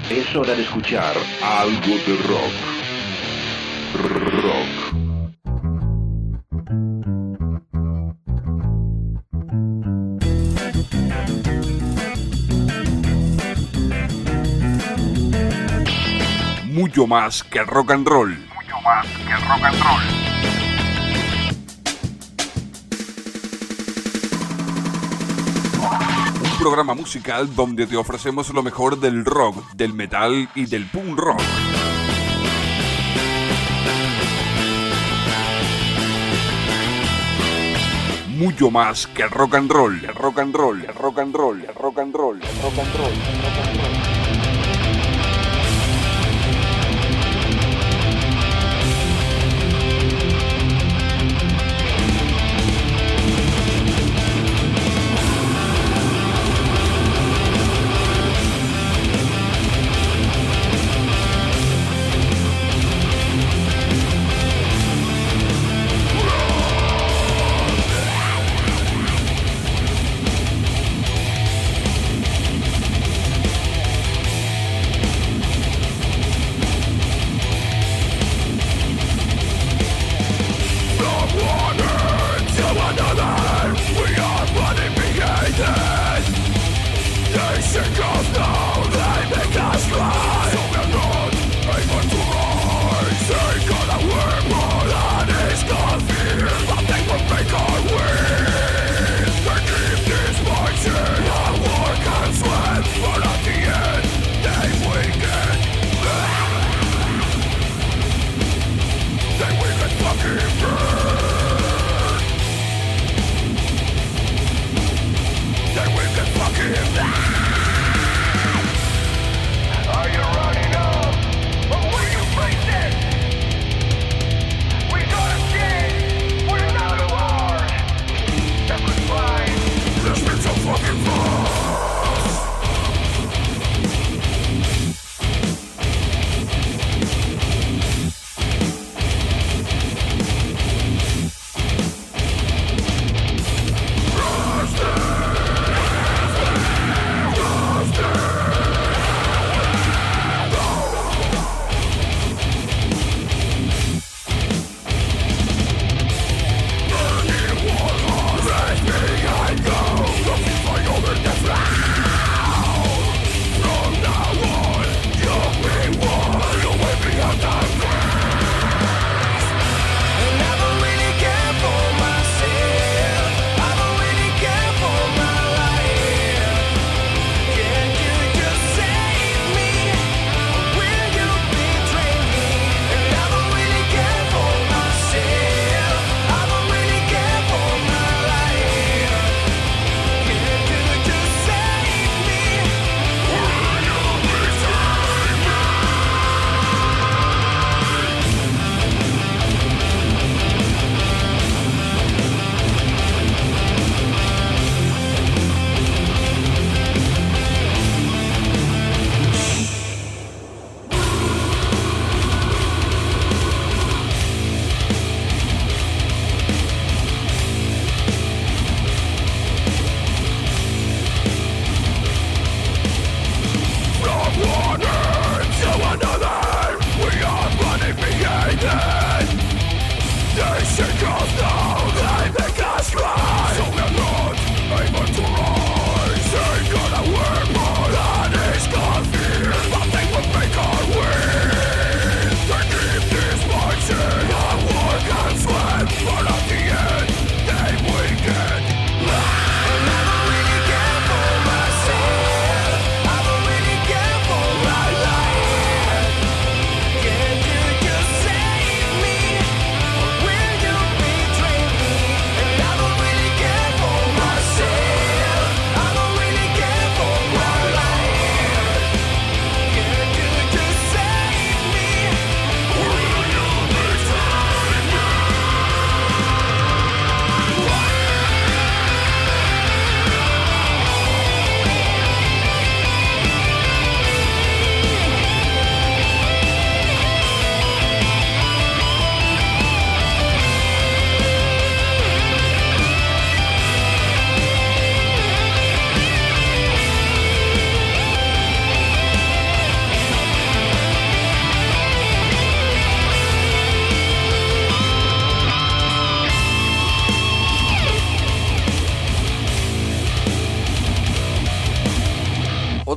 Es hora de escuchar algo de rock. Rock. Mucho más que rock and roll. Mucho más que rock and roll. Un programa musical donde te ofrecemos lo mejor del rock, del metal y del punk rock. Mucho más que rock and roll, rock and roll, rock and roll, rock and roll, rock and roll, rock and roll.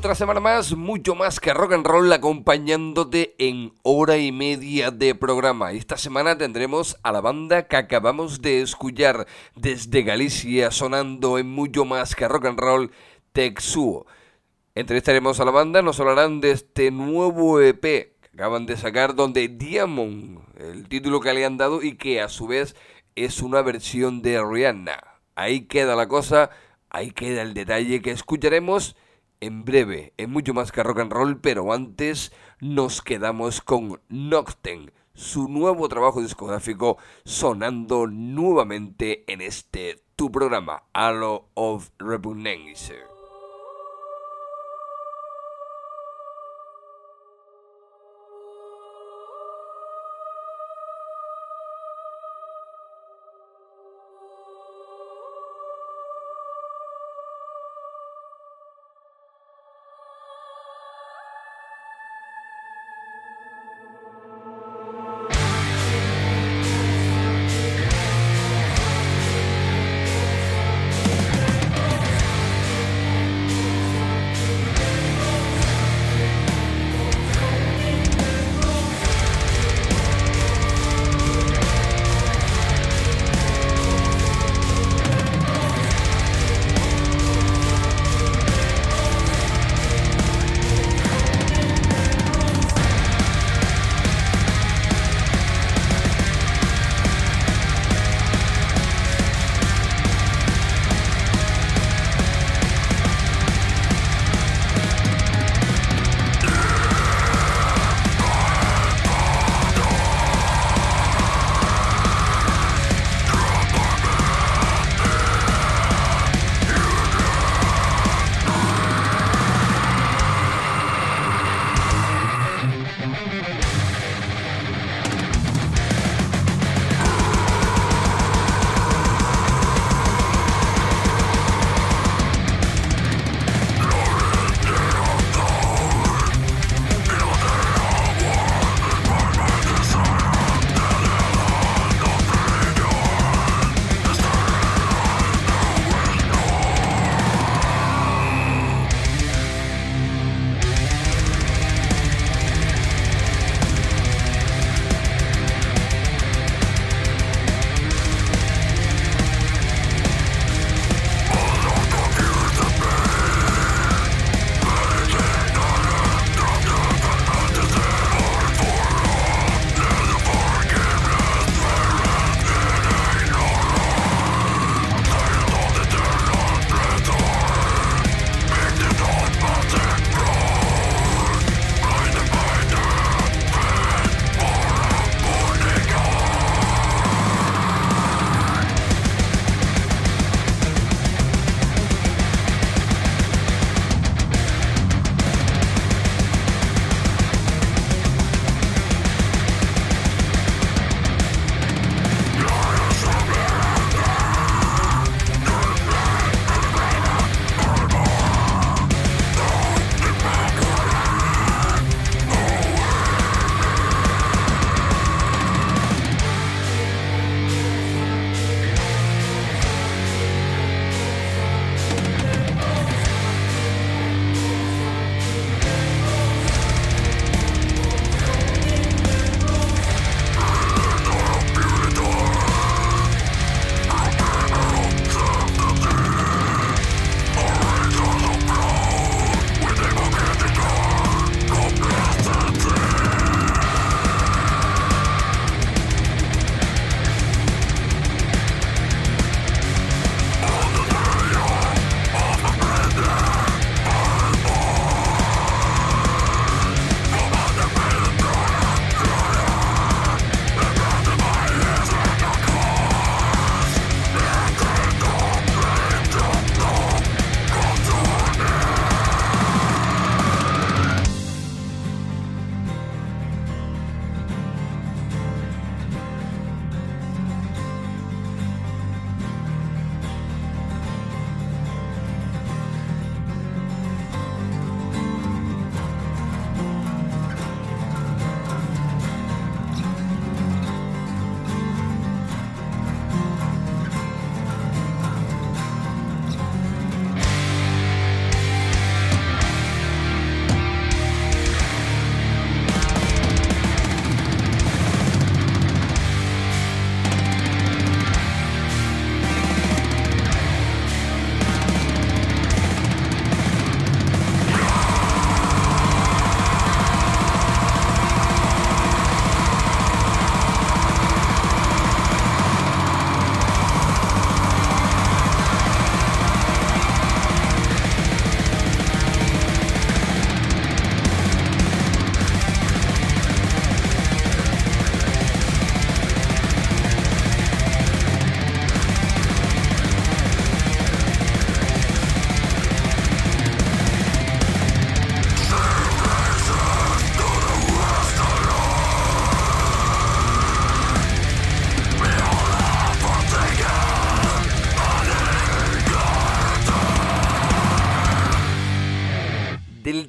Otra semana más, mucho más que rock and roll, acompañándote en hora y media de programa. Esta semana tendremos a la banda que acabamos de escuchar desde Galicia, sonando en mucho más que rock and roll, Texuo. Entrevistaremos a la banda, nos hablarán de este nuevo EP que acaban de sacar, donde Diamond, el título que le han dado y que a su vez es una versión de Rihanna. Ahí queda la cosa, ahí queda el detalle que escucharemos en breve, en mucho más que rock and roll, pero antes nos quedamos con Noctem, su nuevo trabajo discográfico sonando nuevamente en este tu programa, Halo of Repugnance.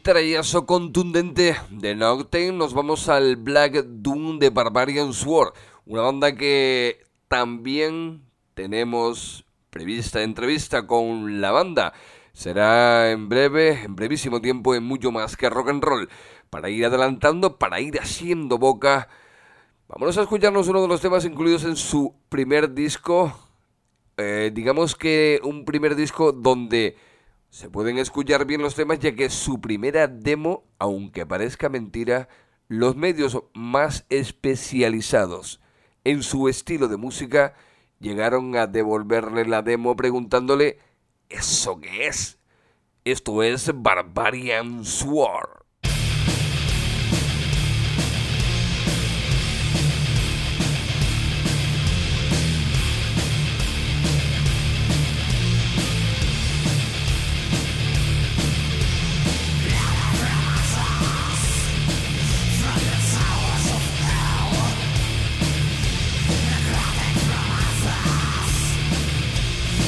trayazo contundente de Nocturne, nos vamos al Black Doom de Barbarian Sword, una banda que también tenemos prevista entrevista con la banda. Será en brevísimo tiempo, en Mucho Más Que Rock and Roll. Para ir adelantando, para ir haciendo boca, vámonos a escucharnos uno de los temas incluidos en su primer disco. Digamos que un primer disco donde se pueden escuchar bien los temas, ya que su primera demo, aunque parezca mentira, los medios más especializados en su estilo de música llegaron a devolverle la demo preguntándole: ¿eso qué es? Esto es Barbarian Sword.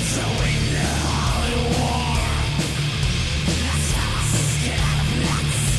Let's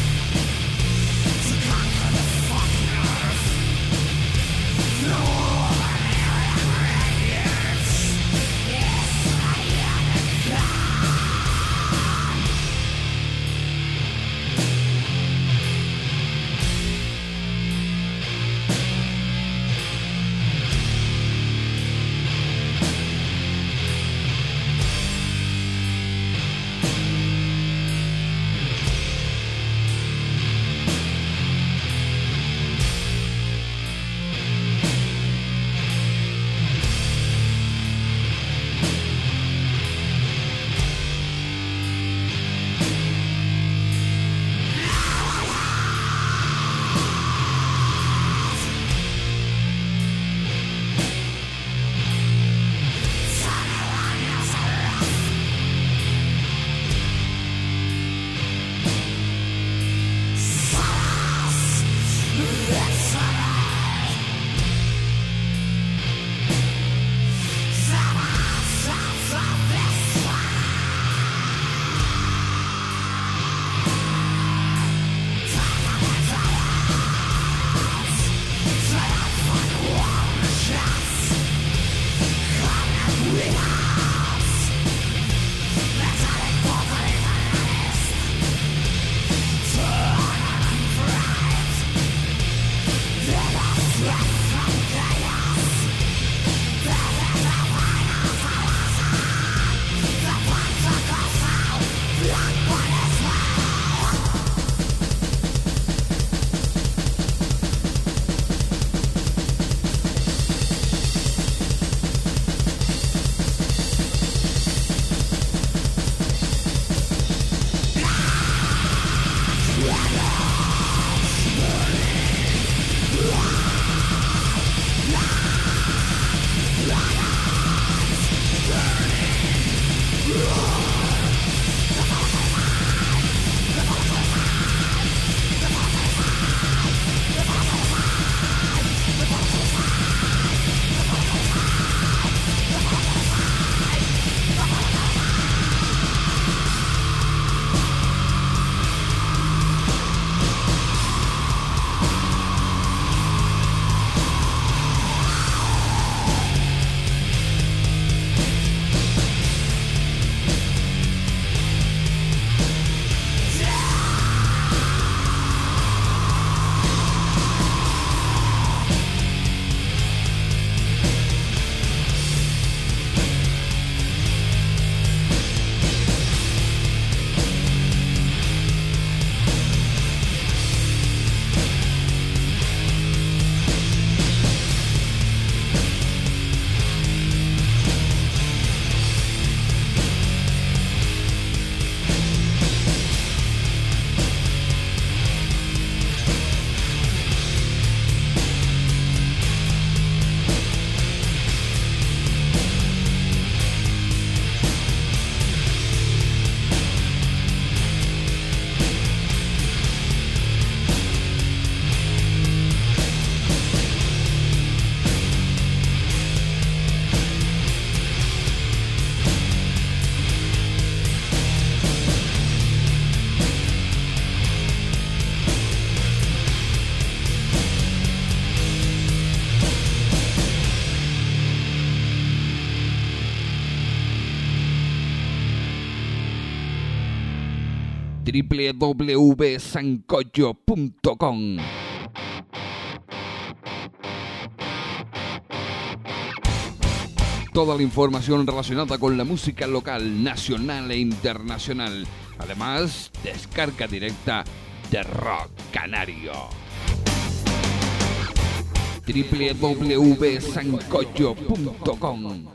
www.sancocho.com. Toda la información relacionada con la música local, nacional e internacional. Además, descarga directa de Rock Canario. www.sancocho.com.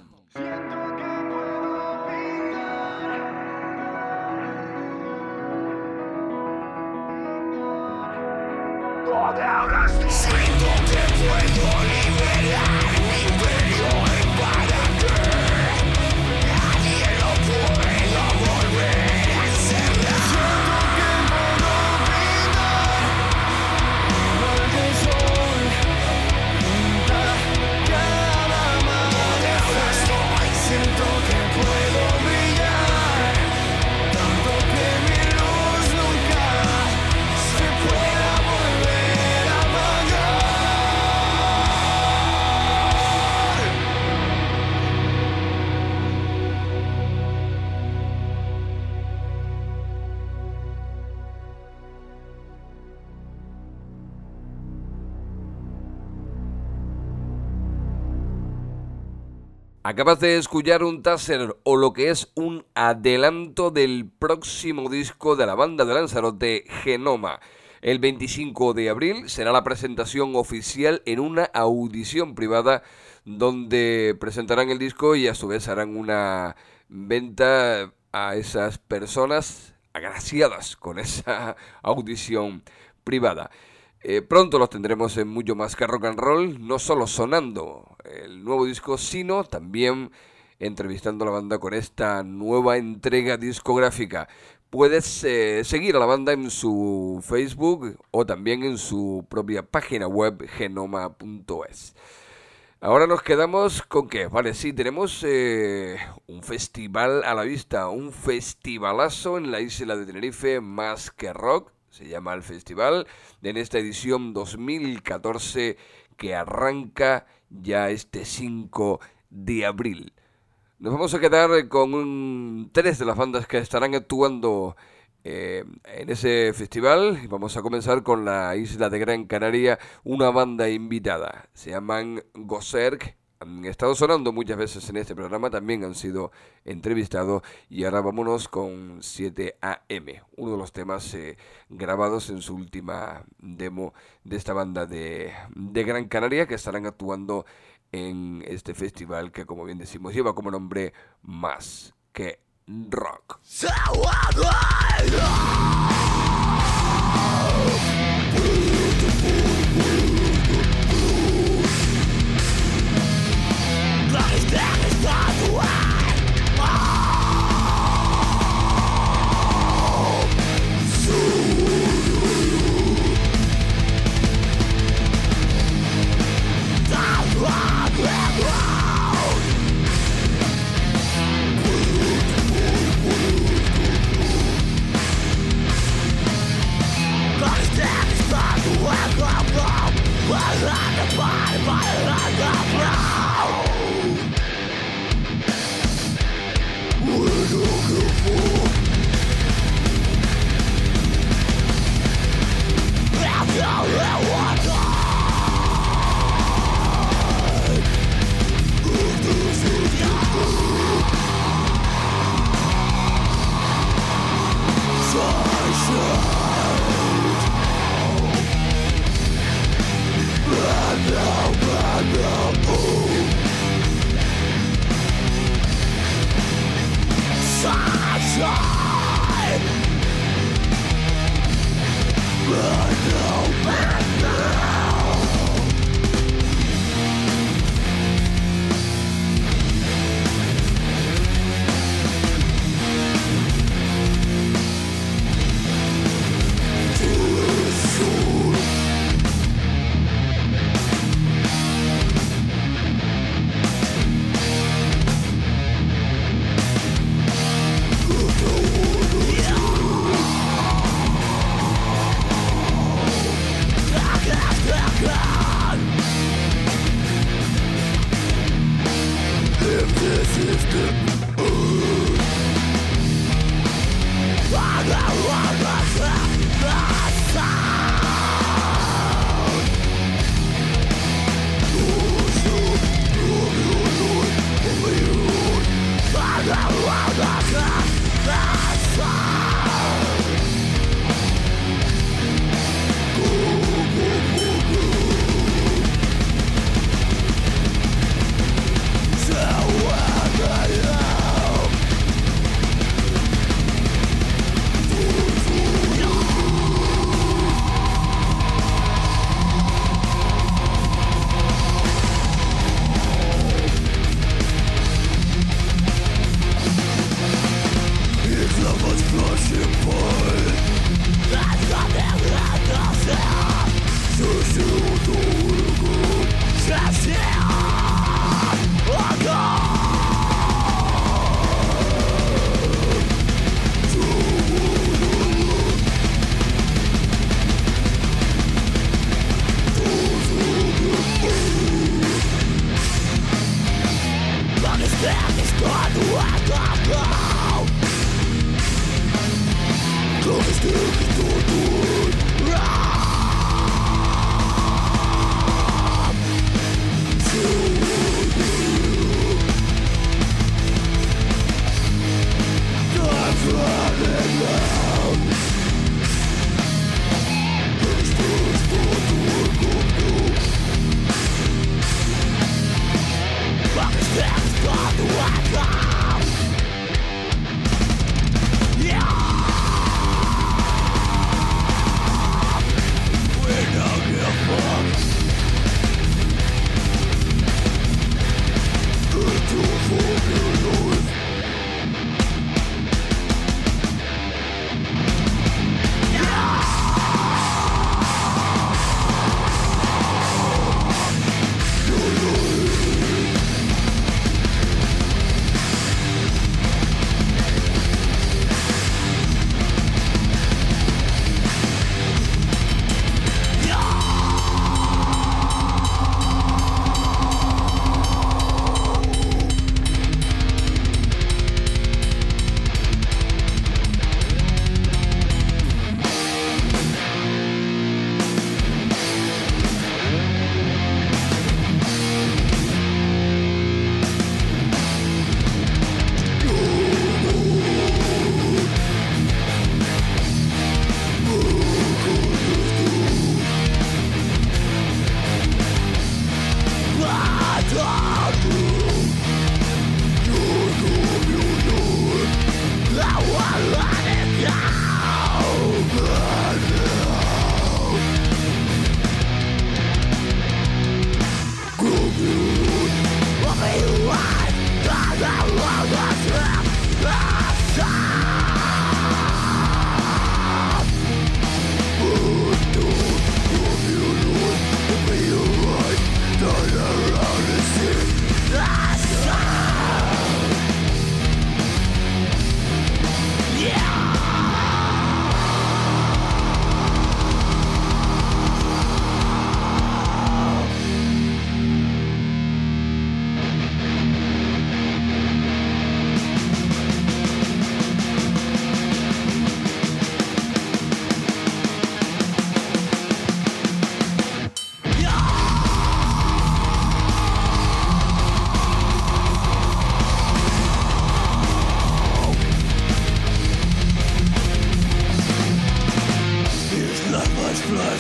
Siento que puedo liberar mi interior para que nadie lo pueda volver a encerrar. Siento que puedo brindar al sol junto cada amanecer. Siento que puedo brillar tanto que mi luz nunca se pueda volver a apagar. Acabas de escuchar un teaser o lo que es un adelanto del próximo disco de la banda de Lanzarote, Genoma. El 25 de abril será la presentación oficial en una audición privada donde presentarán el disco y a su vez harán una venta a esas personas agraciadas con esa audición privada. Pronto los tendremos en Mucho Más que Rock and Roll, no solo sonando el nuevo disco, sino también entrevistando a la banda con esta nueva entrega discográfica. Puedes seguir a la banda en su Facebook o también en su propia página web, genoma.es. Ahora nos quedamos con que, vale, sí, tenemos un festival a la vista, un festivalazo en la isla de Tenerife, Más que Rock. Se llama el festival en esta edición 2014 que arranca ya este 5 de abril. Nos vamos a quedar con tres de las bandas que estarán actuando en ese festival. Y vamos a comenzar con la isla de Gran Canaria, una banda invitada. Se llaman Gozerk. Han estado sonando muchas veces en este programa, también han sido entrevistados y ahora vámonos con 7 AM, uno de los temas grabados en su última demo de esta banda de Gran Canaria que estarán actuando en este festival que, como bien decimos, lleva como nombre Más que Rock. Okay.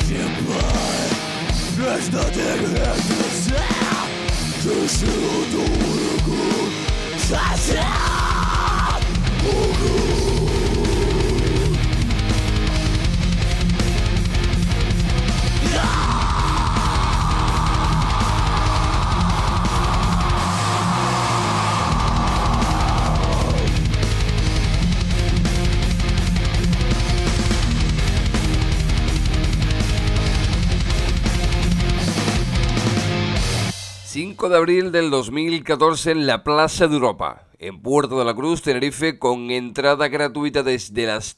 De abril del 2014 en la Plaza de Europa, en Puerto de la Cruz, Tenerife, con entrada gratuita desde las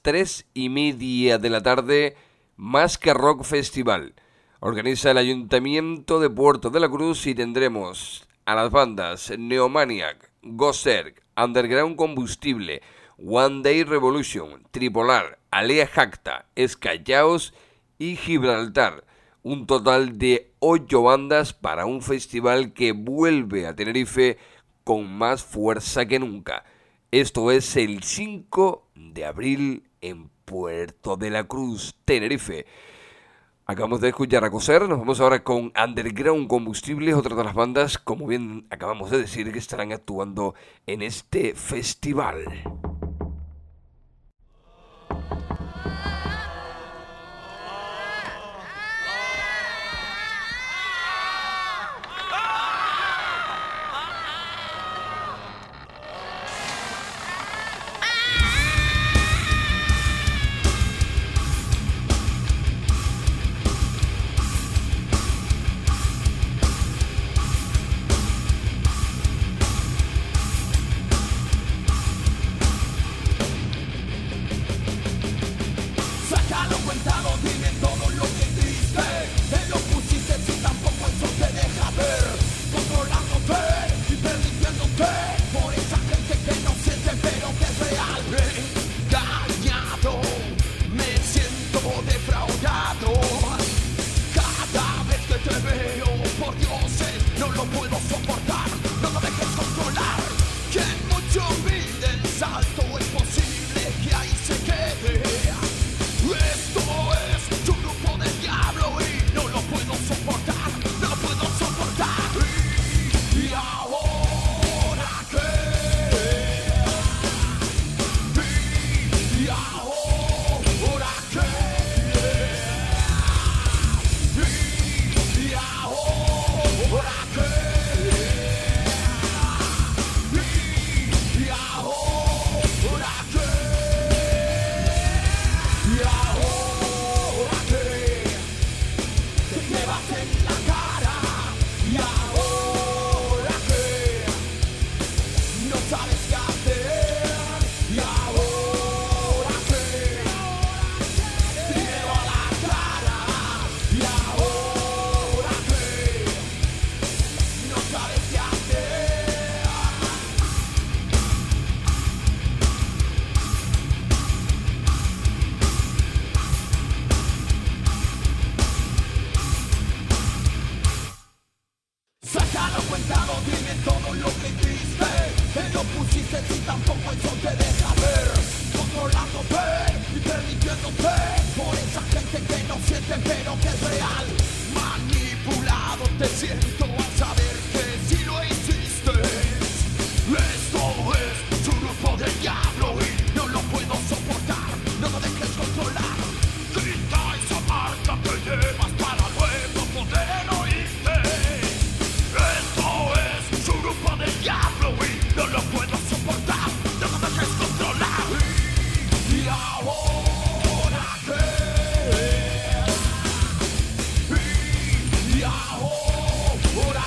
3:30 de la tarde, Más que Rock Festival. Organiza el Ayuntamiento de Puerto de la Cruz y tendremos a las bandas Neomaniac, Ghosterk, Underground Combustible, One Day Revolution, Tripolar, Alea Jacta, Escallaos y Gibraltar. Un total de 8 bandas para un festival que vuelve a Tenerife con más fuerza que nunca. Esto es el 5 de abril en Puerto de la Cruz, Tenerife. Acabamos de escuchar a Coser, nos vamos ahora con Underground Combustible, otra de las bandas, como bien acabamos de decir, que estarán actuando en este festival. Ahora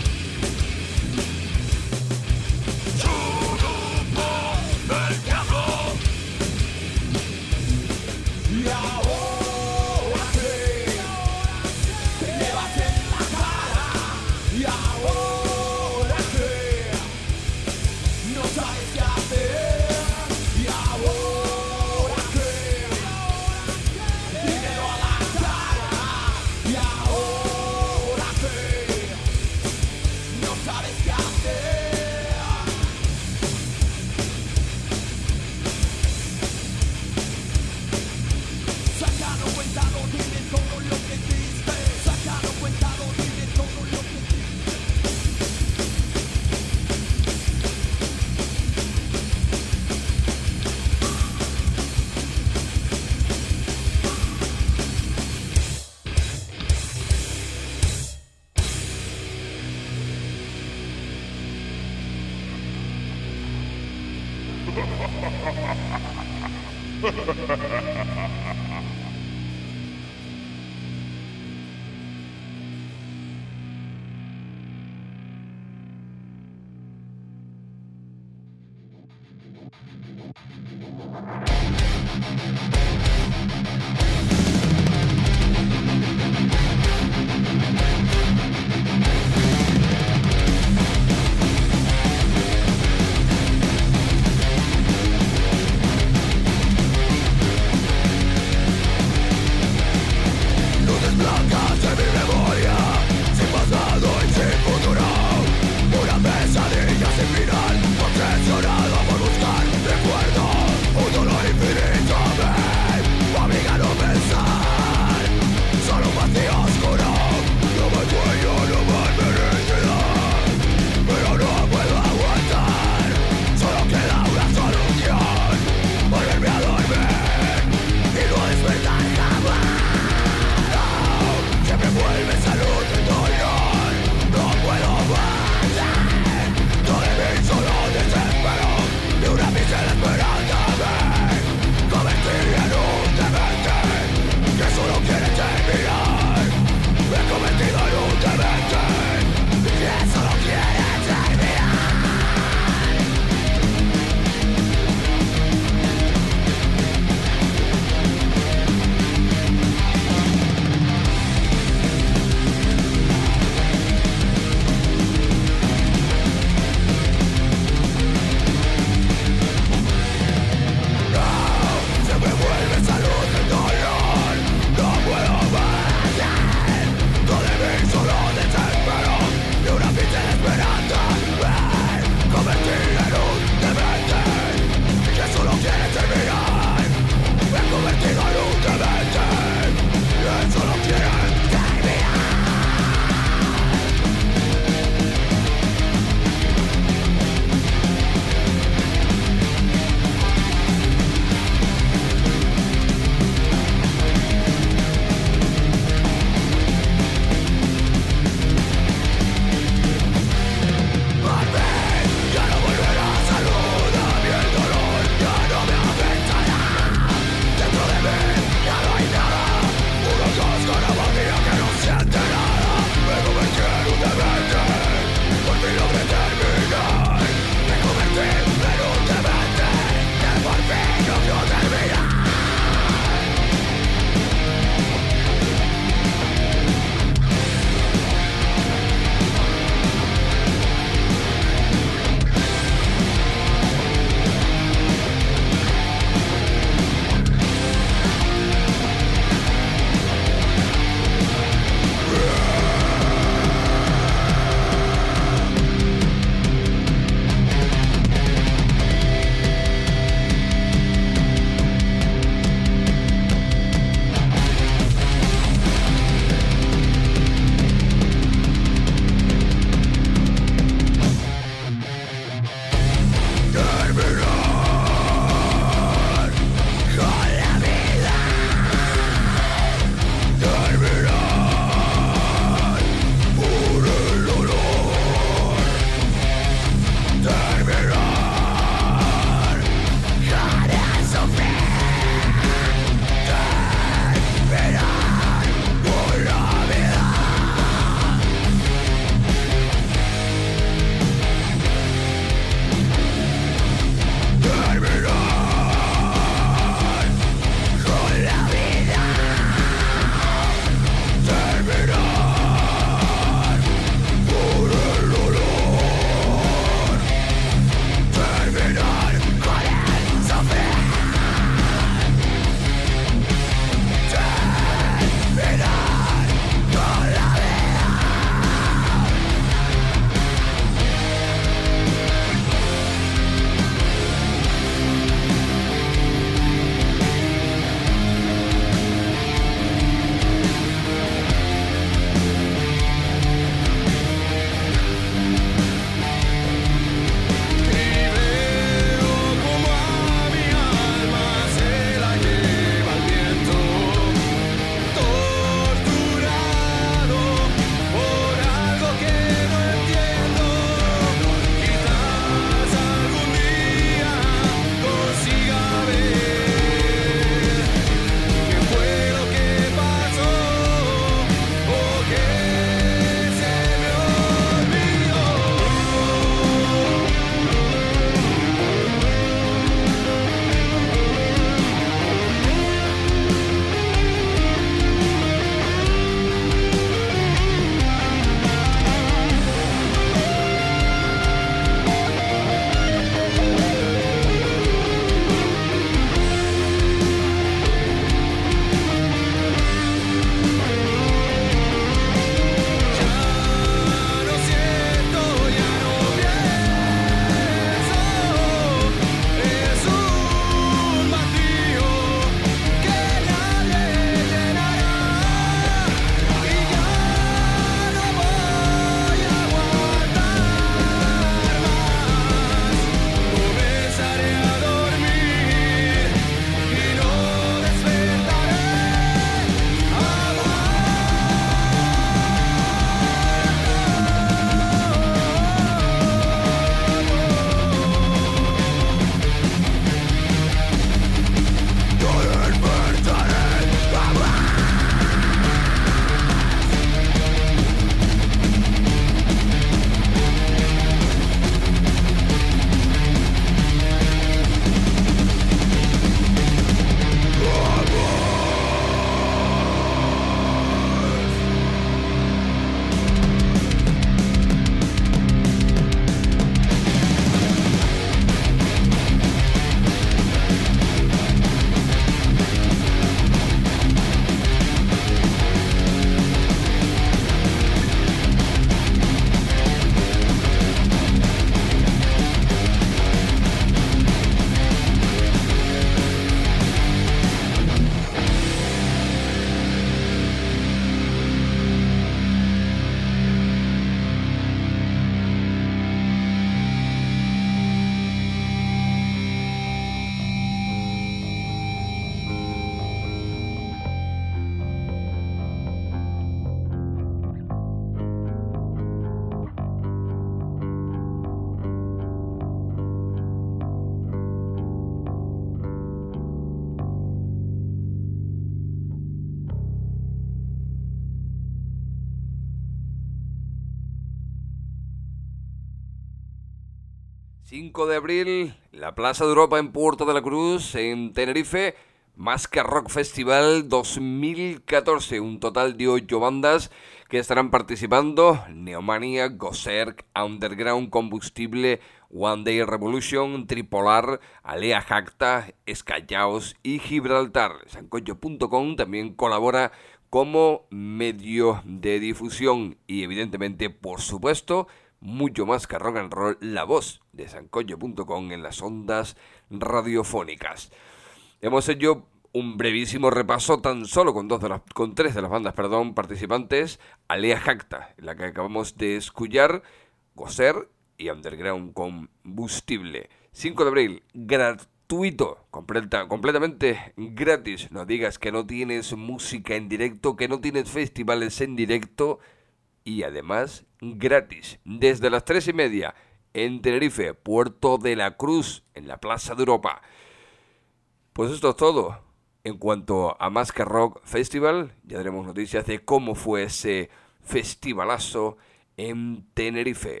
5 de abril, la Plaza de Europa en Puerto de la Cruz, en Tenerife, Más que Rock Festival 2014. Un total de 8 bandas que estarán participando: Neomania, Gozerk, Underground, Combustible, One Day Revolution, Tripolar, Alea Jacta, Escallaos y Gibraltar. Sancocho.com también colabora como medio de difusión y evidentemente, por supuesto, mucho más que rock and roll, la voz de Sancocho.com en las ondas radiofónicas. Hemos hecho un brevísimo repaso tan solo con tres de las bandas, participantes: Alea Jacta, la que acabamos de escuchar, Gozer y Underground Combustible. 5 de abril, gratuito, completamente gratis. No digas que no tienes música en directo, que no tienes festivales en directo, y además gratis, desde las 3:30 en Tenerife, Puerto de la Cruz, en la Plaza de Europa. Pues esto es todo. En cuanto a Más que Rock Festival, ya daremos noticias de cómo fue ese festivalazo en Tenerife.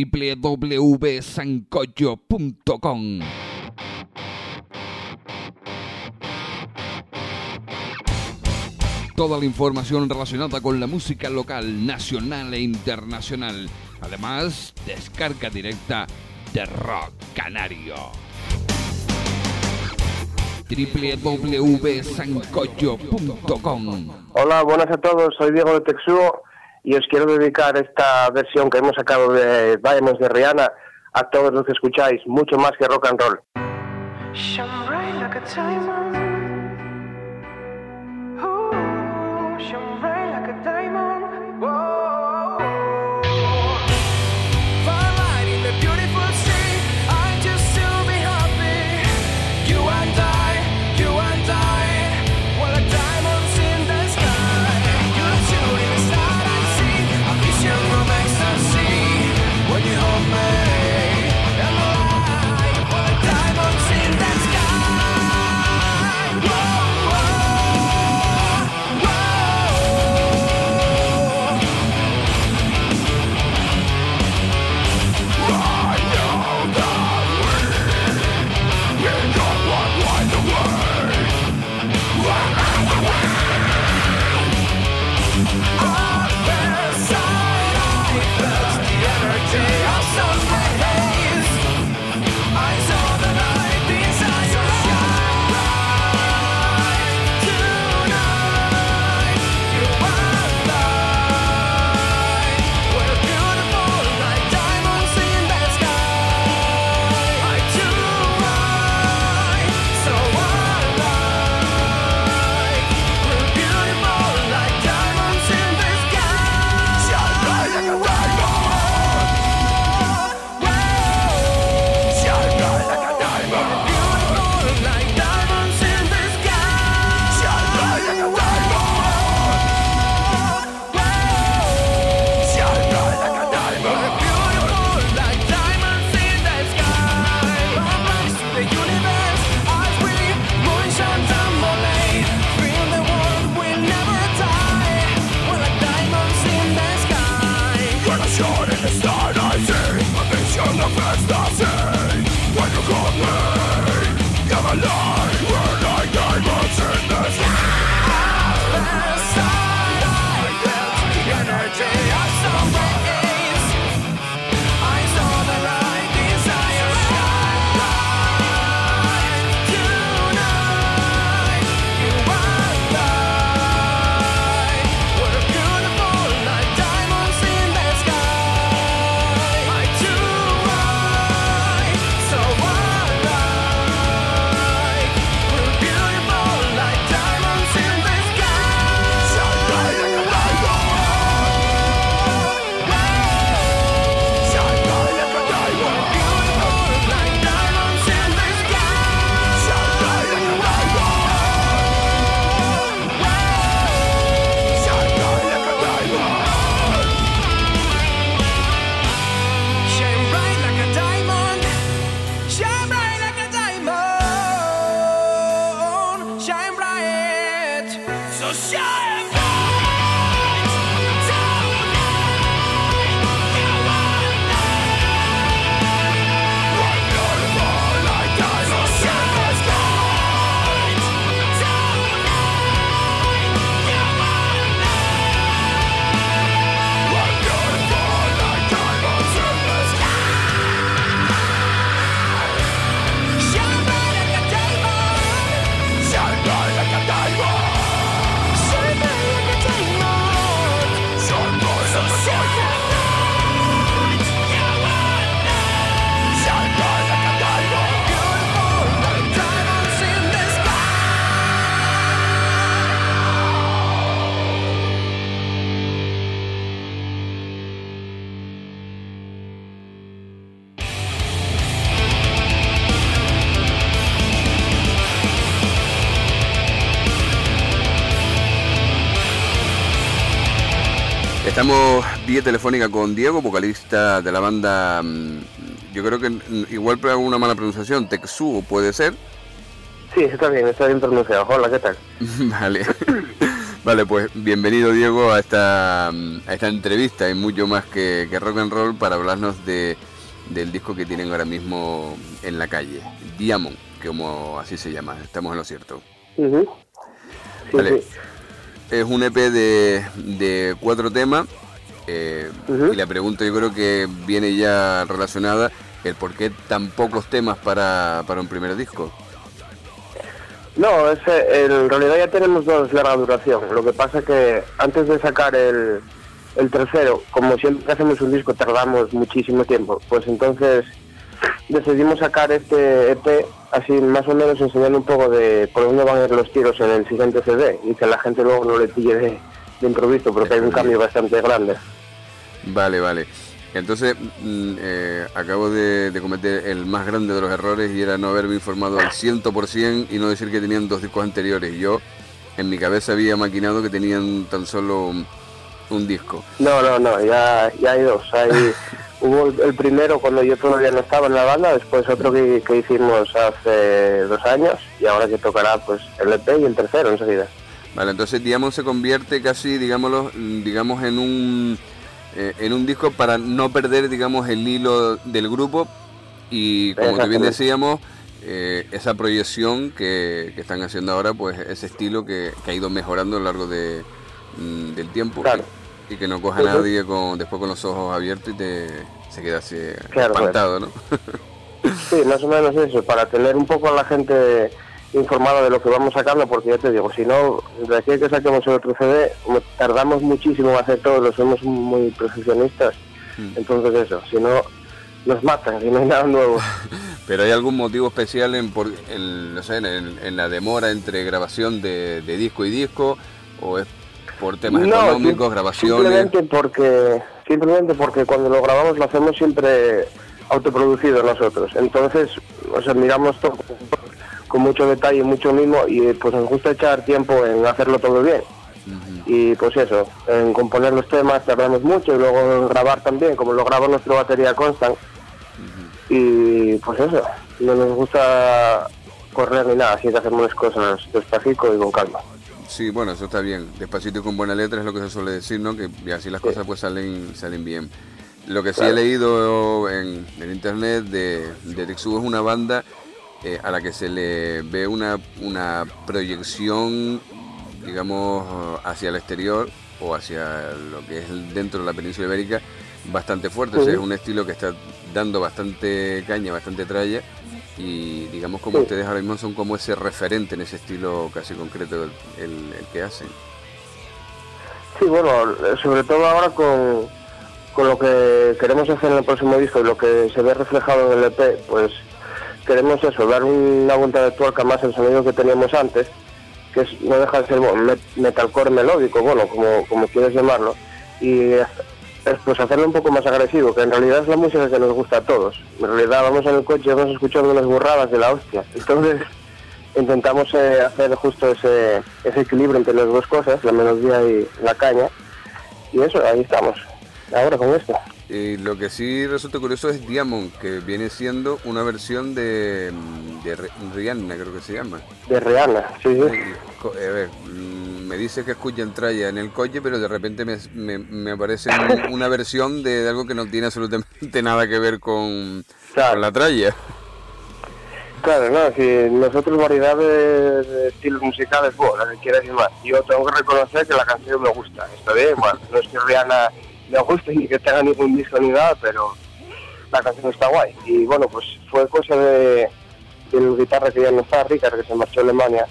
www.sancocho.com. Toda la información relacionada con la música local, nacional e internacional. Además, descarga directa de Rock Canario. www.sancocho.com. Hola, buenas a todos, soy Diego de Texuo y os quiero dedicar esta versión que hemos sacado de Diamonds de Rihanna a todos los que escucháis, mucho más que rock and roll. Shine bright like a diamond. Ooh, shine bright like a diamond. Whoa. Firelight in the beautiful sea. I just to be happy. You and I. Well, like diamonds in the sky. You're the shooting star I see. A vision of ecstasy. When you hold me. And the light. Well, like diamonds in the sky. Estamos vía telefónica con Diego, vocalista de la banda, yo creo que igual hago una mala pronunciación, Texuo, ¿puede ser? Sí, está bien pronunciado. Hola, ¿qué tal? Vale. Vale, pues bienvenido Diego a esta entrevista y mucho más que rock and roll para hablarnos del disco que tienen ahora mismo en la calle, Diamond, como así se llama, estamos en lo cierto. Uh-huh. Sí, vale. sí. Es un EP de 4 temas Uh-huh. y la pregunta yo creo que viene ya relacionada, el por qué tan pocos temas para un primer disco. No, en realidad ya tenemos 2 larga duración. Lo que pasa que antes de sacar el tercero, como siempre hacemos un disco tardamos muchísimo tiempo, pues entonces decidimos sacar este EP así más o menos enseñando un poco de por dónde van a ir los tiros en el siguiente CD y que la gente luego no le pille de improviso, porque hay un cambio bastante grande. Vale. Entonces, acabo de cometer el más grande de los errores y era no haberme informado al 100% y no decir que tenían 2 discos anteriores. Yo, en mi cabeza había maquinado que tenían tan solo un disco. No, ya hay 2. Hubo el primero cuando yo todavía no estaba en la banda, después otro que hicimos hace 2 años y ahora que tocará pues el EP y el tercero enseguida. Vale, entonces Diamond se convierte casi, digamos, en un disco para no perder, digamos, el hilo del grupo y, como te bien decíamos, esa proyección que están haciendo ahora, pues ese estilo que ha ido mejorando a lo largo del tiempo. Claro. Y que no coja a nadie después con los ojos abiertos y se queda así espantado, ¿no? Sí, más o menos eso, para tener un poco a la gente informada de lo que vamos sacando, porque ya te digo, si no, de aquí a que saquemos el otro CD, tardamos muchísimo en hacer todo, somos muy perfeccionistas, entonces eso, si no, nos matan, si no hay nada nuevo. ¿Pero hay algún motivo especial en la demora entre grabación de disco y disco, o es por temas económicos, grabaciones? Simplemente porque cuando lo grabamos lo hacemos siempre autoproducido nosotros, entonces, miramos todo con mucho detalle, mucho mimo y pues nos gusta echar tiempo en hacerlo todo bien. Uh-huh. Y pues eso, en componer los temas tardamos mucho y luego en grabar también, como lo graba nuestra batería Constant. Uh-huh. Y pues eso, no nos gusta correr ni nada, así que hacemos las cosas despacito y con calma. Sí, bueno, eso está bien, despacito y con buena letra es lo que se suele decir, ¿no? Que así las cosas pues salen bien. Lo que sí he leído en internet de Texuo es una banda a la que se le ve una proyección, digamos, hacia el exterior o hacia lo que es dentro de la península ibérica bastante fuerte. Uh-huh. O sea, es un estilo que está dando bastante caña, bastante tralla y digamos como ustedes ahora mismo son como ese referente en ese estilo casi concreto el que hacen. Sí, bueno, sobre todo ahora con lo que queremos hacer en el próximo disco y lo que se ve reflejado en el EP, pues queremos eso, dar una vuelta de tuerca más al sonido que teníamos antes, que no deja de ser metalcore melódico, bueno, como quieres llamarlo, y pues hacerlo un poco más agresivo, que en realidad es la música que nos gusta a todos. En realidad vamos en el coche y vamos escuchando unas burradas de la hostia, entonces intentamos hacer justo ese equilibrio entre las 2 cosas, la melodía y la caña, y eso, ahí estamos, ahora con esto. Y lo que sí resulta curioso es Diamond, que viene siendo una versión de Rihanna, creo que se llama. De Rihanna, sí. A ver, me dice que escuchan tralla en el coche, pero de repente me aparece una versión de algo que no tiene absolutamente nada que ver con la tralla. Claro, no, si nosotros variedades de estilos musicales, bueno, las que quieras y más. Yo tengo que reconocer que la canción me gusta, está bien, bueno, no es que Rihanna me gusta ni que tenga ningún disco ni nada, pero la canción está guay. Y bueno, pues fue cosa del guitarra que ya no está, Ricard, que se marchó a Alemania,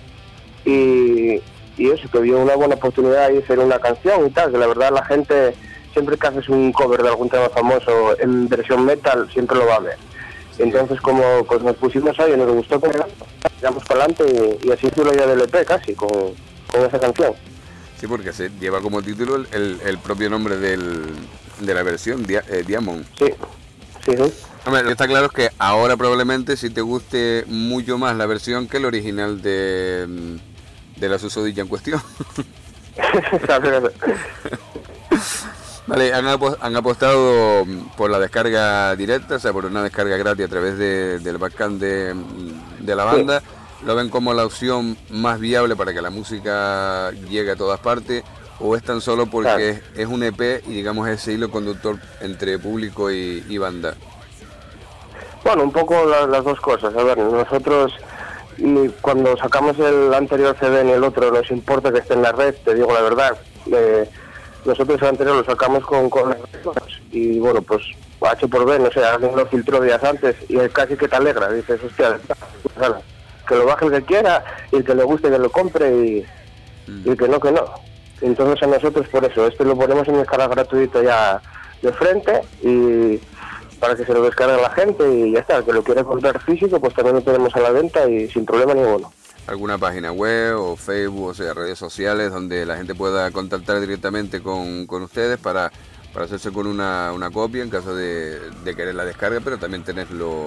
y eso, que vio una buena oportunidad de hacer una canción y tal, que la verdad la gente, siempre que haces un cover de algún tema famoso en versión metal, siempre lo va a ver. Entonces, como pues nos pusimos ahí y nos gustó, pues tiramos para adelante y así fue la idea del EP casi, con esa canción. Sí, porque se lleva como título el propio nombre de la versión, Diamond. Sí. Hombre, está claro que ahora probablemente sí te guste mucho más la versión que el original de la susodicha en cuestión. Vale, han apostado por la descarga directa, o sea, por una descarga gratis a través del Bandcamp de la banda. ¿Lo ven como la opción más viable para que la música llegue a todas partes? ¿O es tan solo porque es un EP y digamos ese hilo conductor entre público y banda? Bueno, un poco las dos cosas. A ver, nosotros ni cuando sacamos el anterior CD ni el otro nos importa que esté en la red, te digo la verdad. Nosotros el anterior lo sacamos con las redes y bueno, pues H por B, no sé, alguien lo filtró días antes y casi que te alegra, dices, hostia, que lo baje el que quiera y el que le guste que lo compre y el que no, que no. Entonces a nosotros por eso, esto lo ponemos en descarga gratuito ya de frente y para que se lo descargue la gente y ya está, el que lo quiera comprar físico pues también lo tenemos a la venta y sin problema ninguno. ¿Alguna página web o Facebook, o sea, redes sociales donde la gente pueda contactar directamente con ustedes para hacerse con una copia en caso de querer la descarga, pero también tenerlo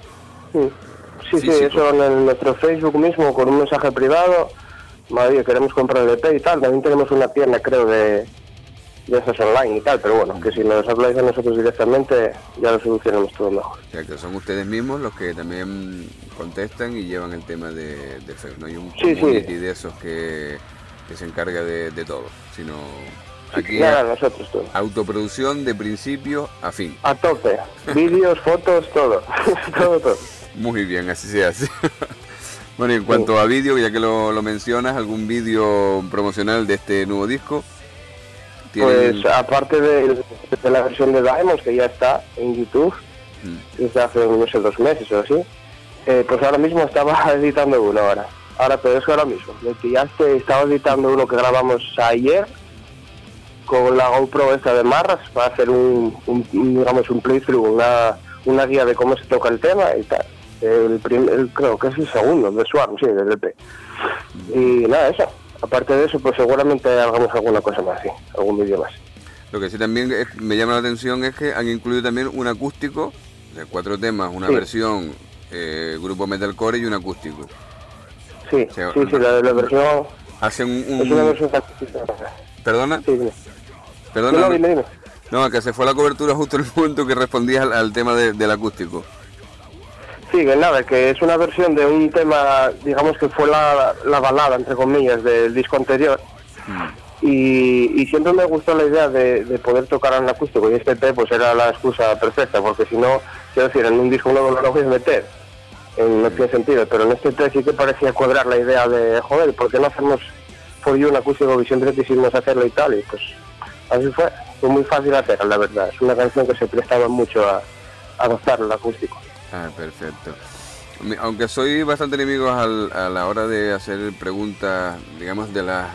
Sí, eso en nuestro Facebook mismo con un mensaje privado, madre, queremos comprar el EP y tal, también tenemos una tienda creo de esas online y tal, pero bueno, que si nos habláis a nosotros directamente ya lo solucionamos todo mejor. O sea, que son ustedes mismos los que también contestan y llevan el tema de Facebook, no hay un community de esos que se encarga de todo, sino aquí nosotros todo. Autoproducción de principio a fin. A tope, vídeos, fotos, todo, todo. Muy bien, así se hace. Bueno, y en cuanto a vídeo, ya que lo mencionas, ¿algún vídeo promocional de este nuevo disco? Pues aparte de la versión de Diamonds, que ya está en YouTube, desde hace, no sé, 2 meses o así, pues ahora mismo estaba editando uno pero es ahora mismo. Me pillaste, estaba editando uno que grabamos ayer, con la GoPro esta de Marras, para hacer digamos un playthrough, una guía de cómo se toca el tema y tal. Creo que es el segundo, de Swarm, sí, del EP. Y nada, eso. Aparte de eso, pues seguramente hagamos alguna cosa más, sí, algún vídeo más. Lo que sí también me llama la atención es que han incluido también un acústico, de 4 temas, una versión grupo metalcore y un acústico. Sí, o sea, la versión... Hacen Es una versión acústica. ¿Perdona? Sí, dime. ¿Perdona? No, dime. No, que se fue la cobertura justo en el momento que respondías al tema del acústico. Sí, que nada, que es una versión de un tema, digamos que fue la balada, entre comillas, del disco anterior. Y siempre me gustó la idea de poder tocar en acústico, y este EP pues era la excusa perfecta, porque si no, quiero decir, en un disco nuevo no lo voy a meter, no tiene sentido, pero en este EP sí que parecía cuadrar la idea de, joder, ¿por qué no hacemos For You un acústico? Y siempre quisimos hacerlo y tal, y pues así fue muy fácil hacer, la verdad. Es una canción que se prestaba mucho a adoptar el acústico. Ah, perfecto. Aunque soy bastante enemigo a la hora de hacer preguntas, digamos, de las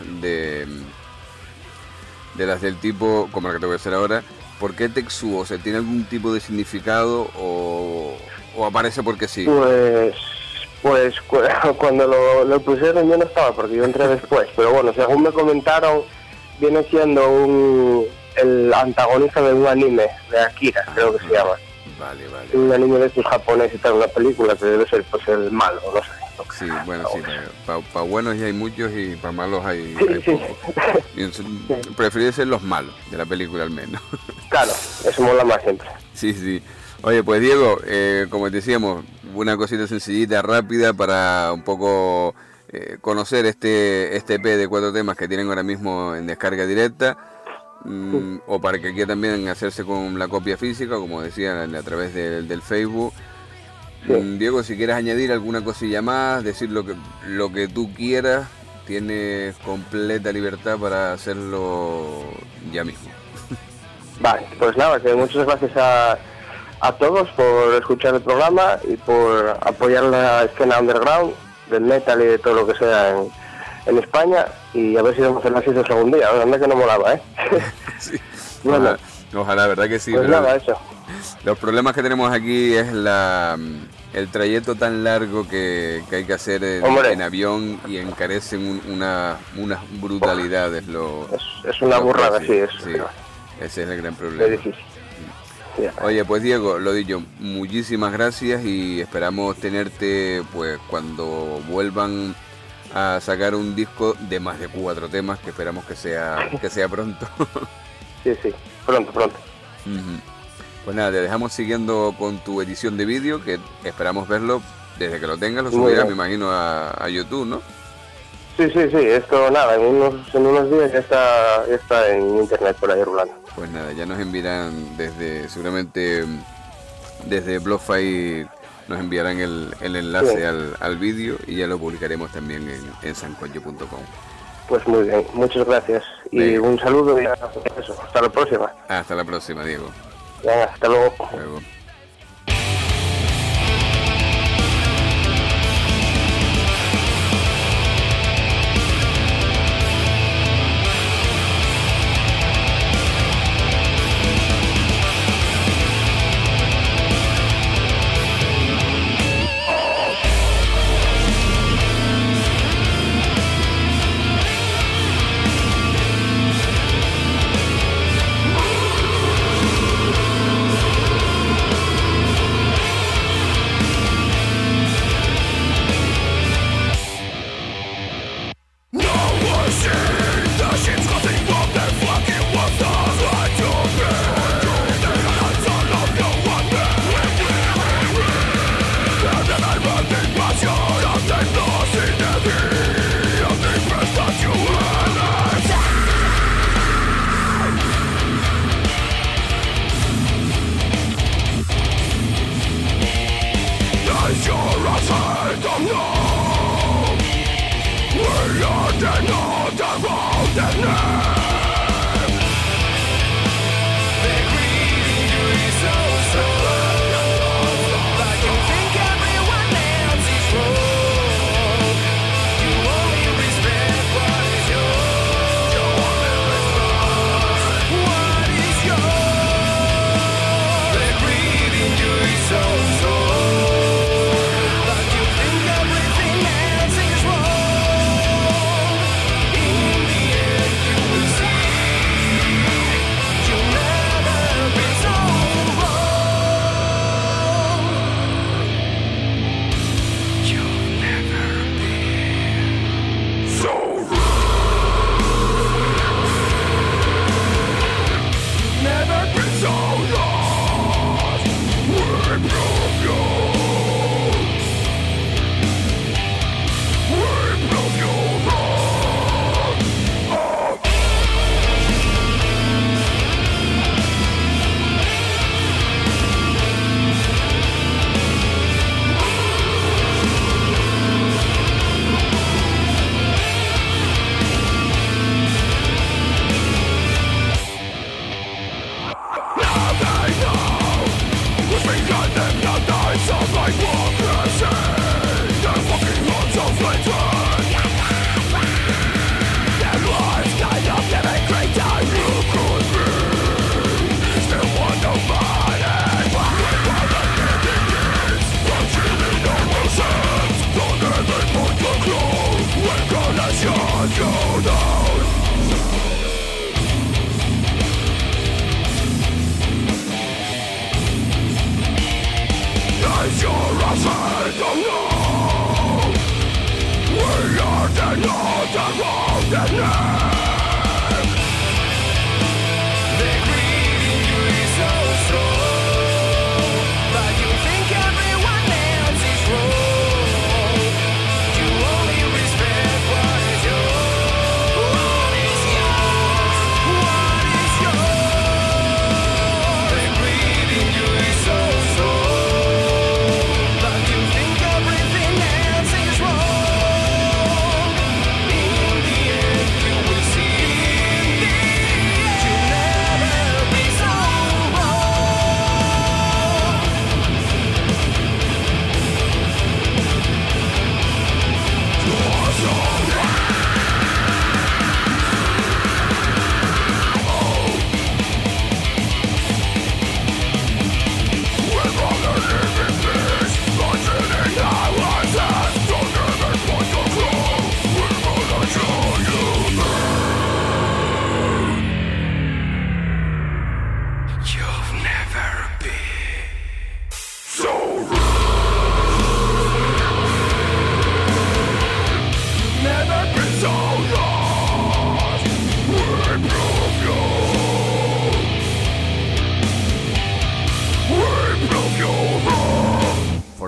del tipo, como la que te voy a hacer ahora, ¿por qué Texuo? O sea, ¿tiene algún tipo de significado o aparece porque sí? Pues cuando lo pusieron yo no estaba, porque yo entré después, pero bueno, según me comentaron, viene siendo el antagonista de un anime, de Akira, creo que se llama. Vale. Un anime de estos japoneses y tal, una película que debe ser pues el malo, no sé. Sí, bueno, sí, para buenos ya hay muchos y para malos hay pocos. Prefiero ser los malos de la película al menos. Claro, eso mola más siempre. Sí. Oye, pues Diego, como te decíamos, una cosita sencillita, rápida para un poco conocer este EP de 4 temas que tienen ahora mismo en descarga directa. O para que quiera también hacerse con la copia física, como decía, a través del Facebook. Diego, si quieres añadir alguna cosilla más, decir lo que tú quieras, tienes completa libertad para hacerlo ya mismo. Vale, pues nada, que muchas gracias a todos por escuchar el programa y por apoyar la escena underground del metal y de todo lo que sea en España, y a ver si vamos a hacer las islas algún día. Anda que no molaba, Sí. Bueno, Ojalá, verdad que sí. Pues pero nada, eso. Los problemas que tenemos aquí es el trayecto tan largo que hay que hacer en avión, y encarecen unas brutalidades. Es una burrada, sí. Ese es el gran problema. Es difícil. Oye, pues Diego, lo dicho, muchísimas gracias y esperamos tenerte pues cuando vuelvan a sacar un disco de más de 4 temas, que esperamos que sea pronto. Sí. pronto. Ujú. Pues nada, te dejamos siguiendo con tu edición de vídeo, que esperamos verlo desde que lo tengas, lo Muy subirás, bien. me imagino, a YouTube, ¿no? Sí, esto nada, en unos días ya está en internet por ahí rulando. Pues nada, ya nos enviarán seguramente desde BlogFi nos enviarán el enlace Sí. al vídeo y ya lo publicaremos también en sancocho.com. Pues muy bien, muchas gracias. Y Venga. un saludo y eso, hasta la próxima. Hasta la próxima, Diego. Venga, hasta luego. Hasta luego. Everything else is wrong. In the end, you will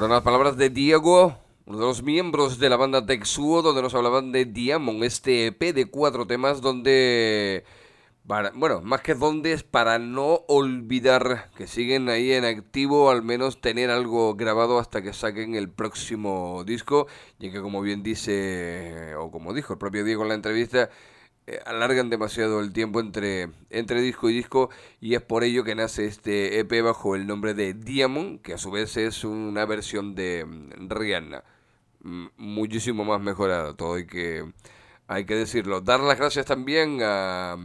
Fueron las palabras de Diego, uno de los miembros de la banda Texuo, donde nos hablaban de Diamond, este EP de 4 temas donde... más que donde es para no olvidar que siguen ahí en activo, al menos tener algo grabado hasta que saquen el próximo disco, y que como bien dice, o como dijo el propio Diego en la entrevista, alargan demasiado el tiempo entre disco y disco, y es por ello que nace este EP bajo el nombre de Diamond, que a su vez es una versión de Rihanna, muchísimo más mejorada, todo hay que decirlo. Dar las gracias también a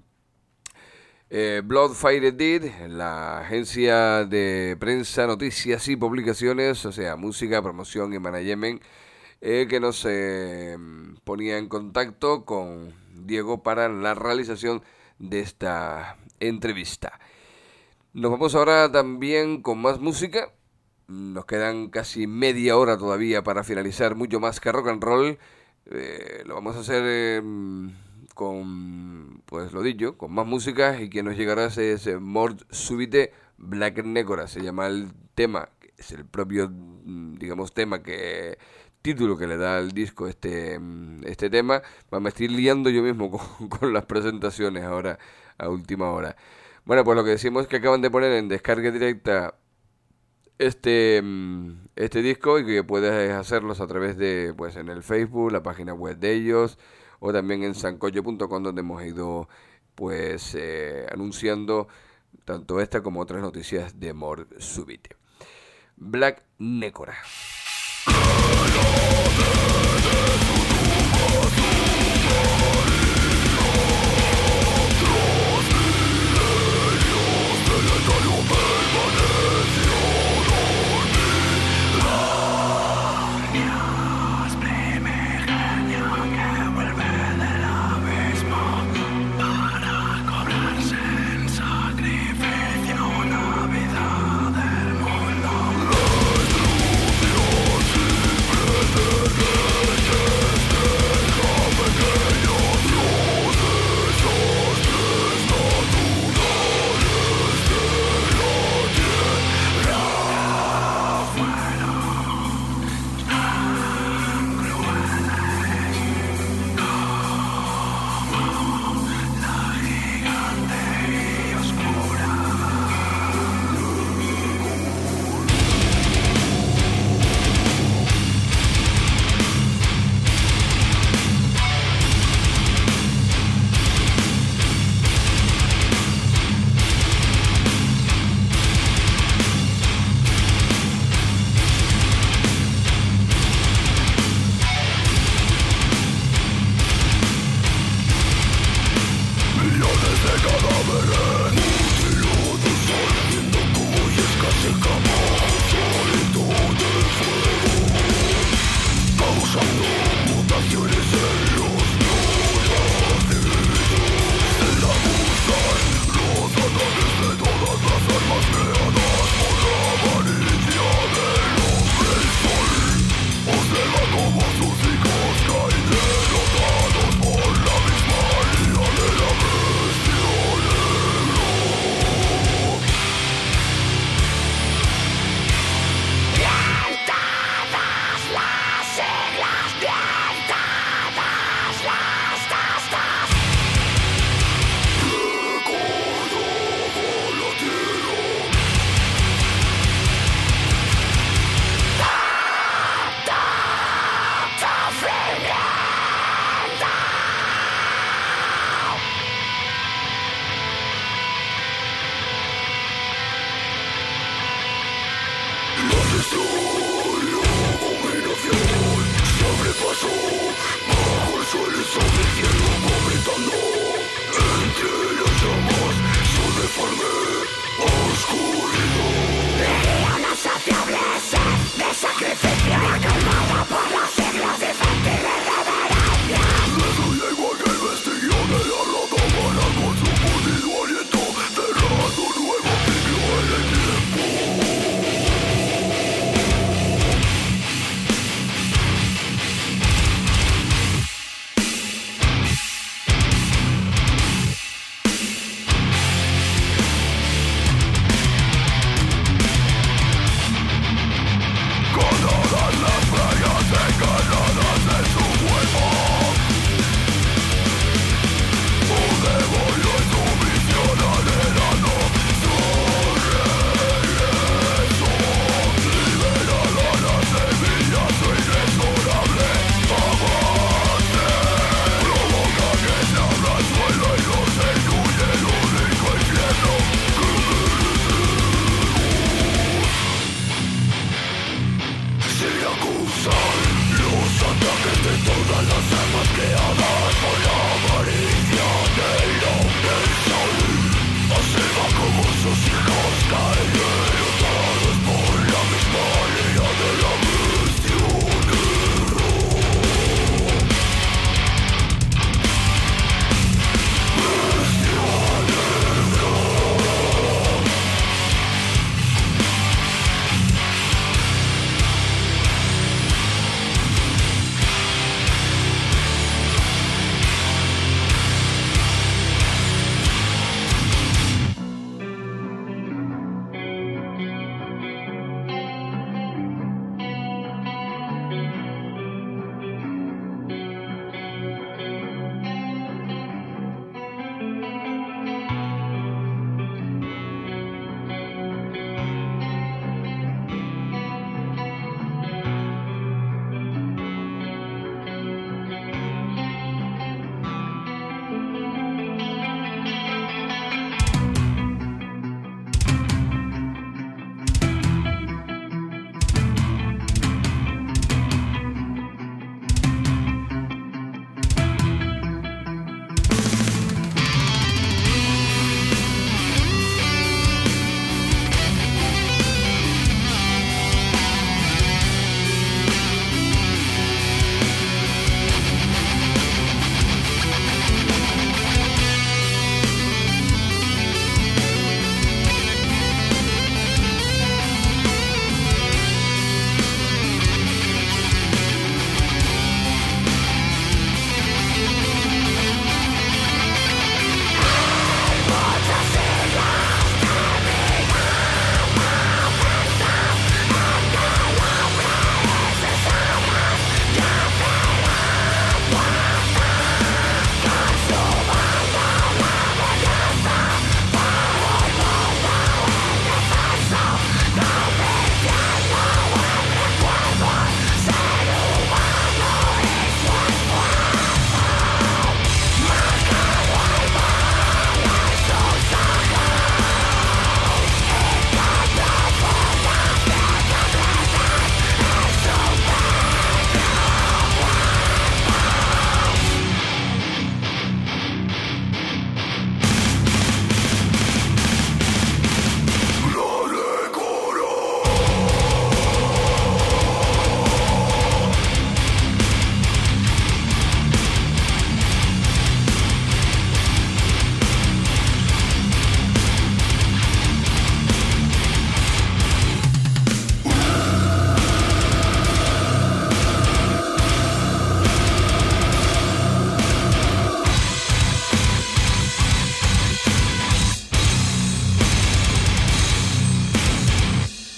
Blood Fire Dead, la agencia de prensa, noticias y publicaciones, o sea, música, promoción y management, que nos ponía en contacto con Diego para la realización de esta entrevista. Nos vamos ahora también con más música. Nos quedan casi media hora todavía para finalizar Mucho Más que Rock and Roll. Lo vamos a hacer con, pues lo dicho, con más música, y quien nos llegará es Mort Subite Black Necora, se llama el tema, es el propio, digamos, título que le da al disco este tema. Me estoy liando yo mismo con las presentaciones ahora a última hora. Bueno, pues lo que decimos es que acaban de poner en descarga directa este disco, y que puedes hacerlos a través de, pues, en el Facebook, la página web de ellos, o también en sancocho.com, donde hemos ido, pues, anunciando tanto esta como otras noticias de Mort Subite. Black Necora.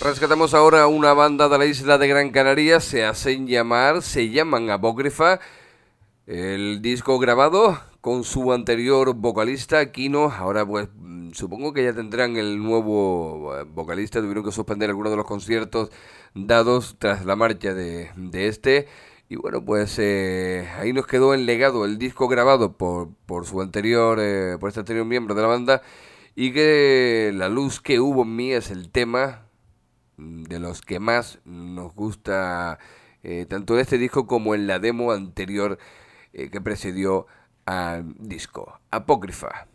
Rescatamos ahora una banda de la isla de Gran Canaria, se llaman Apócrifa. El disco grabado con su anterior vocalista, Kino. Ahora pues supongo que ya tendrán el nuevo vocalista. Tuvieron que suspender algunos de los conciertos dados tras la marcha de este. Y bueno, pues ahí nos quedó en legado el disco grabado por su anterior, por este anterior miembro de la banda. Y que La luz que hubo en mí es el tema de los que más nos gusta, tanto en este disco como en la demo anterior que precedió al disco, Apócrifa.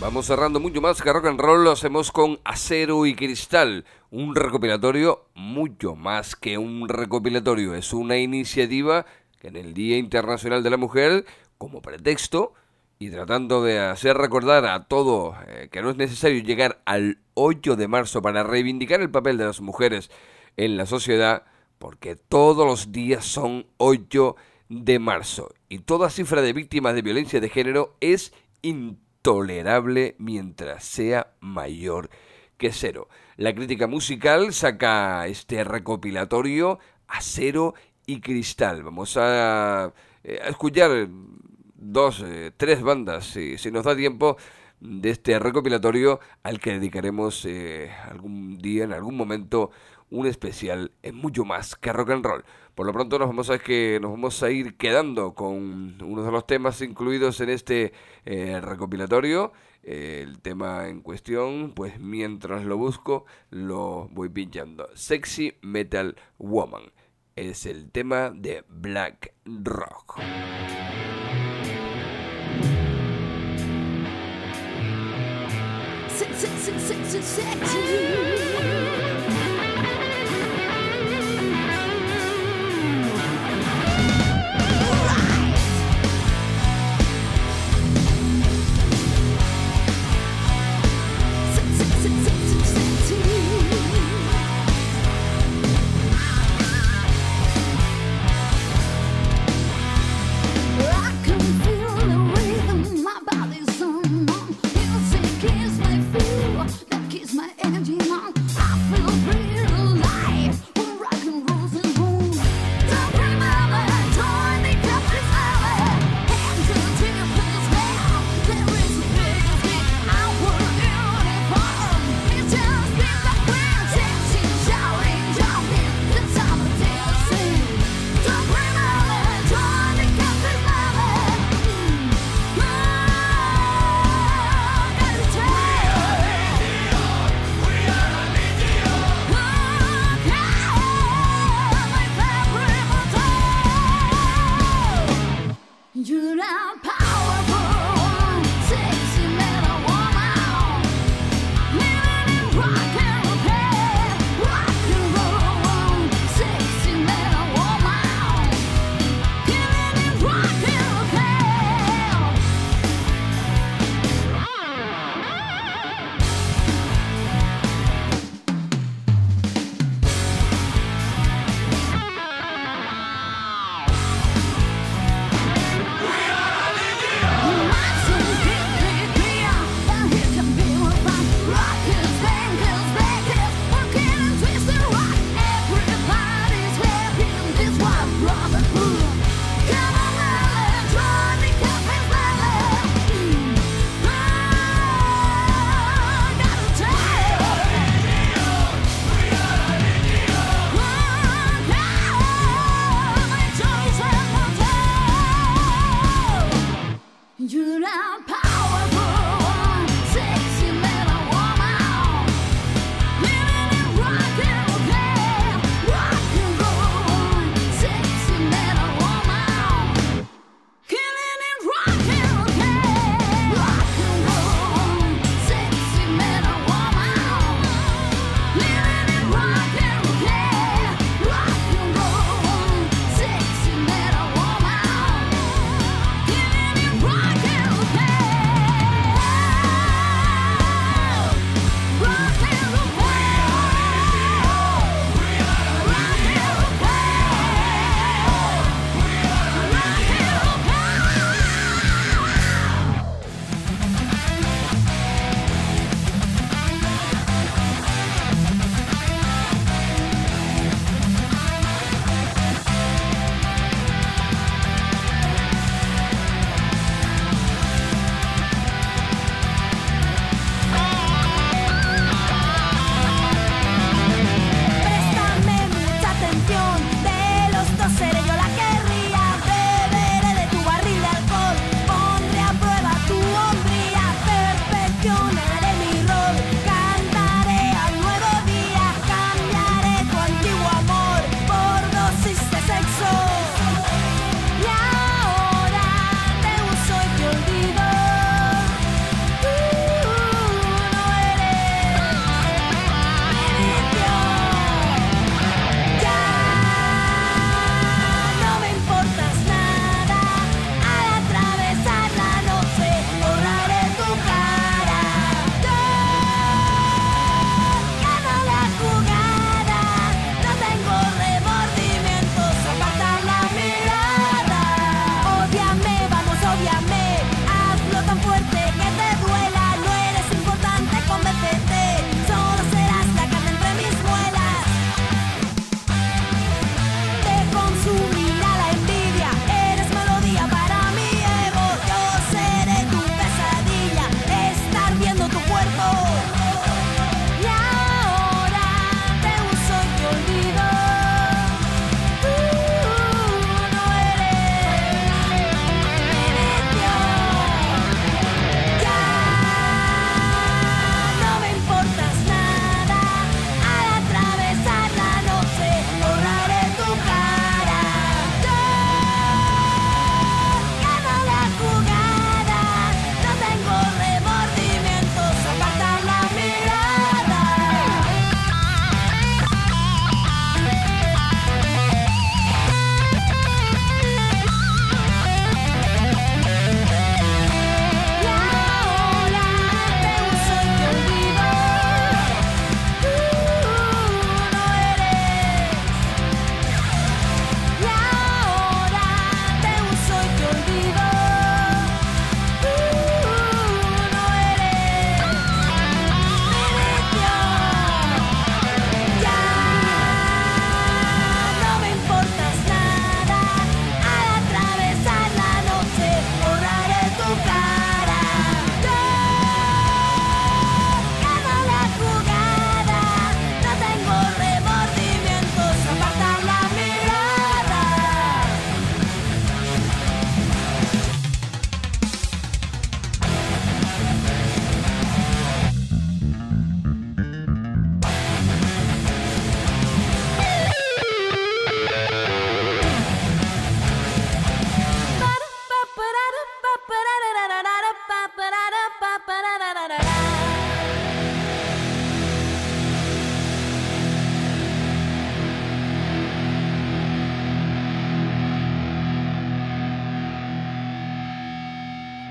Vamos cerrando mucho más que rock and roll, lo hacemos con Acero y Cristal, un recopilatorio mucho más que un recopilatorio, es una iniciativa que en el Día Internacional de la Mujer, como pretexto, y tratando de hacer recordar a todos que no es necesario llegar al 8 de marzo para reivindicar el papel de las mujeres en la sociedad, porque todos los días son 8 de marzo y toda cifra de víctimas de violencia de género es intolerable mientras sea mayor que 0. La crítica musical saca este recopilatorio Acero y Cristal. Vamos a escuchar 3 bandas, si nos da tiempo, de este recopilatorio al que dedicaremos algún día, en algún momento, un especial en mucho más que rock and roll. Por lo pronto nos vamos a ir quedando con uno de los temas incluidos en este recopilatorio. El tema en cuestión, pues mientras lo busco, lo voy pinchando. Sexy Metal Woman es el tema de Black Rock. Energy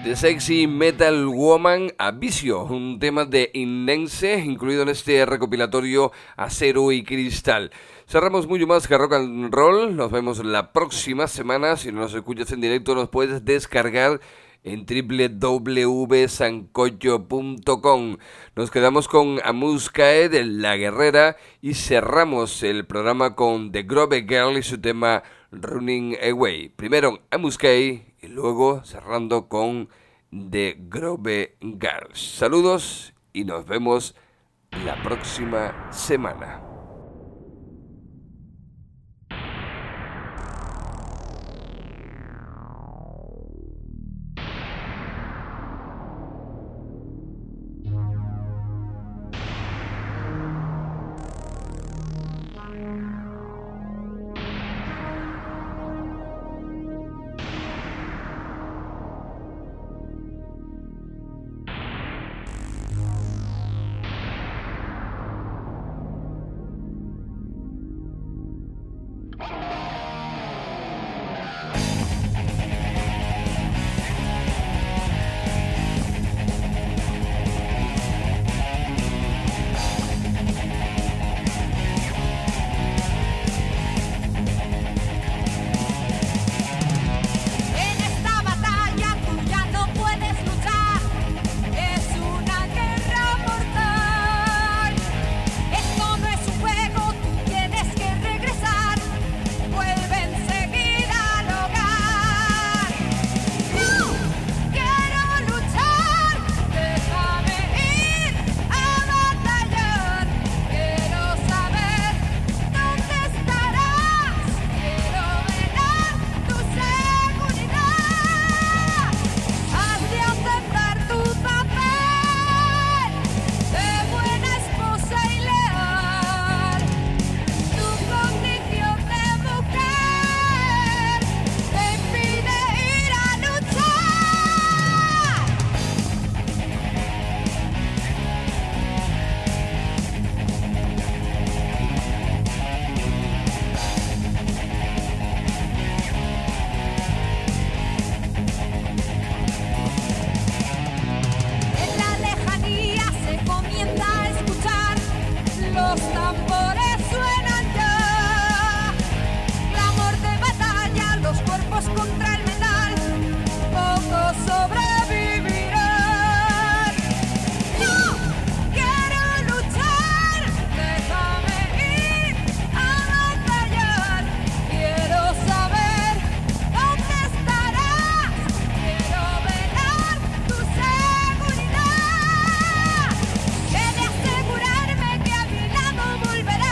The Sexy Metal Woman a Vicio, un tema de Innense incluido en este recopilatorio Acero y Cristal. Cerramos mucho más que rock and roll. Nos vemos la próxima semana. Si no nos escuchas en directo, nos puedes descargar en www.sancocho.com. Nos quedamos con Amuskae de La Guerrera y cerramos el programa con The Grove Girl y su tema Running Away. Primero Amuskae y luego cerrando con The Grove Girls. Saludos y nos vemos la próxima semana. He de asegurarme que a mi lado volverás.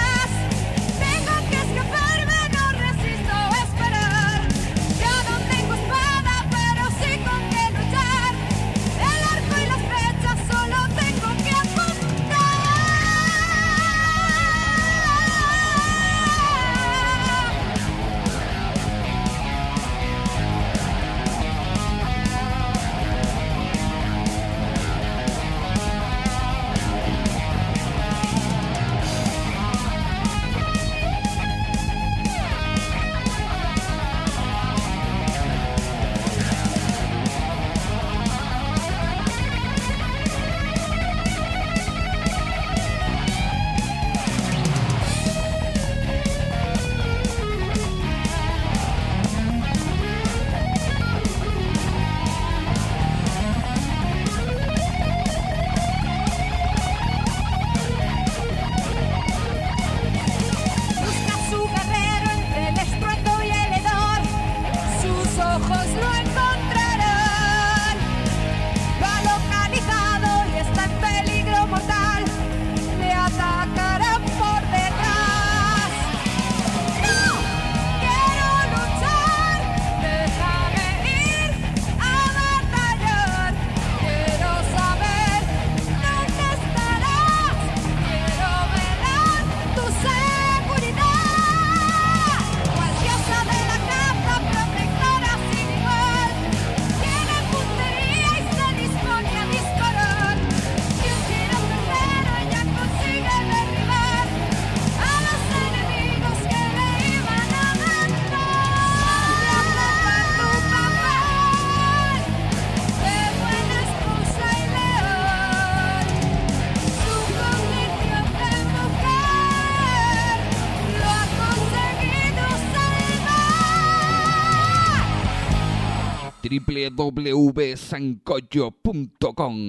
www.sancocho.com.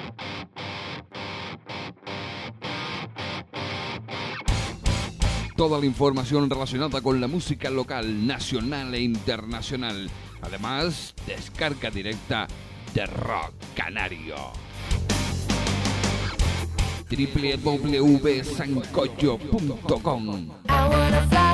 Toda la información relacionada con la música local, nacional e internacional. Además, descarga directa de Rock Canario. www.sancocho.com. I wanna fly